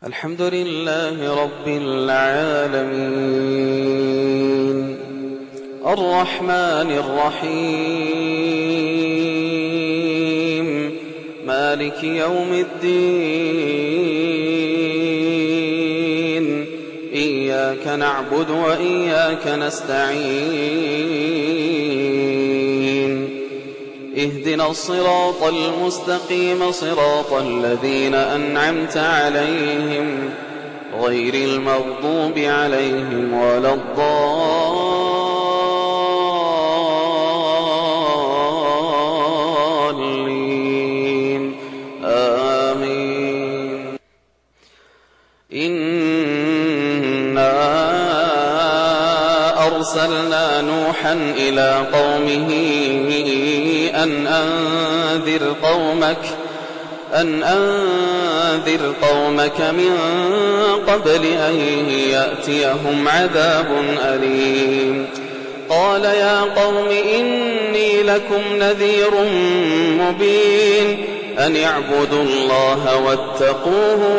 الحمد لله رب العالمين الرحمن الرحيم مالك يوم الدين إياك نعبد وإياك نستعين اهدنا الصراط المستقيم صراط الذين أنعمت عليهم غير المغضوب عليهم ولا الضالين آمين. إنا أرسلنا نوحا إلى قومه أن أنذر قومك من قبل أن يأتيهم عذاب أليم. قال يا قوم إني لكم نذير مبين أن اعبدوا الله واتقوه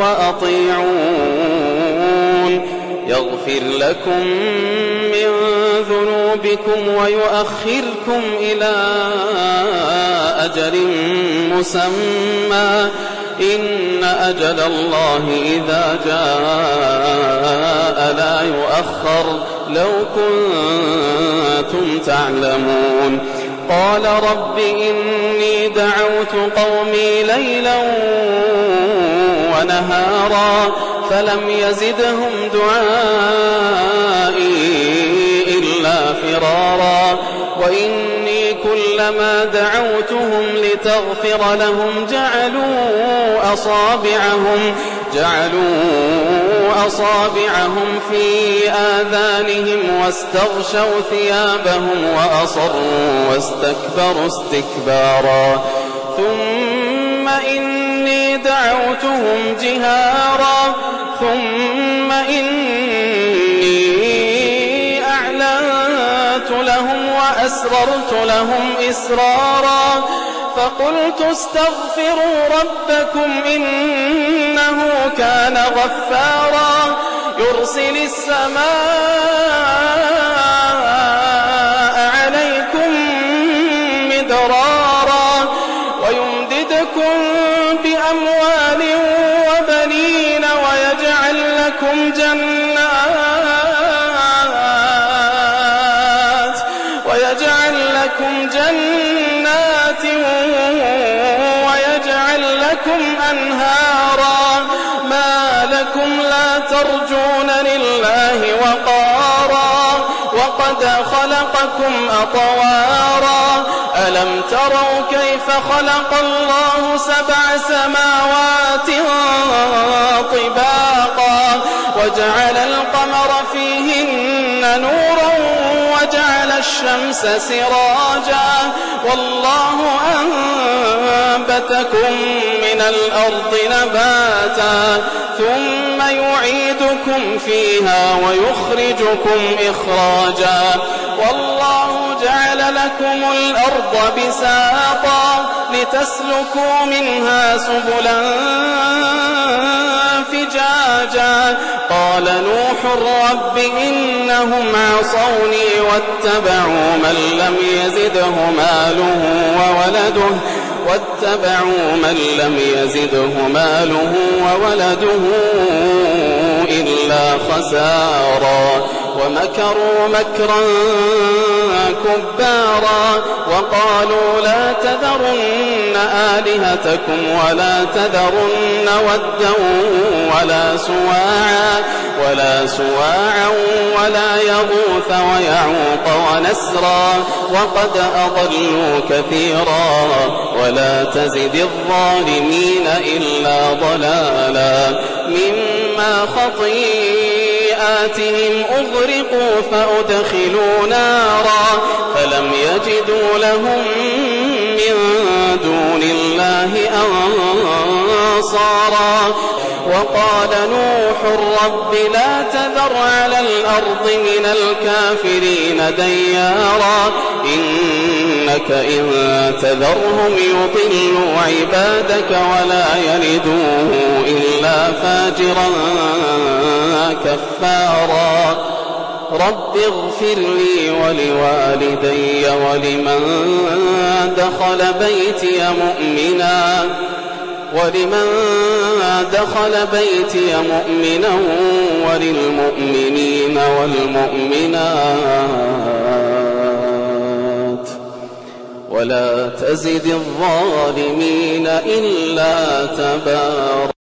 وأطيعون يغفر لكم من ذنوبكم ويؤخركم إلى أجل مسمى إن أجل الله إذا جاء لا يؤخر لو كنتم تعلمون. قال رب إني دعوت قومي ليلا ونهارا فلم يزدهم دعائي إلا فرارا وإني كلما دعوتهم لتغفر لهم جعلوا أصابعهم في آذانهم واستغشوا ثيابهم وأصروا واستكبروا استكبارا ثم إني دعوتهم جهارا ثم إني أعلنت لهم وأسررت لهم إسرارا فقلت استغفروا ربكم إنه كان غفارا يرسل السماء عليكم مدرارا ويمددكم بأموال وبنين ويجعل لكم جنات ويجعل لكم أنهارا ما لكم لا ترجون لله وقارا وقد خلقكم أطوارا ألم تروا كيف خلق الله 7 سماوات طباقا وجعل القمر فيهن نورا وجعل الشمس سراجا والله أنبتكم من الأرض نباتا ثم يعيدكم فيها ويخرجكم إخراجا والله جعل لكم الأرض بساطا لتسلكوا منها سبلا فجاجا قال نوح رب إنهم عصوني واتبعوا من لم يزده ماله وولده إلا خسارا ومكروا مكرا كبارا وقالوا لا تذرن آلهتكم ولا تذرن ودا ولا سواعا ولا يغوث ويعوق ونسرا وقد أضلوا كثيرا ولا تزد الظالمين إلا ضلالا مما خطيئاتهم أغرقوا فأدخلوا نارا فلم يجدوا لهم من دون الله أنصارا وقال نوح رب لا تذر على الأرض من الكافرين ديارا إنك إن تذرهم يضلوا عبادك ولا يلدوا إلا فاجرا كفارا رب اغفر لي ولوالدي ولمن دخل بيتي مؤمنا وللمؤمنين والمؤمنات ولا تزد الظالمين إلا تبارا.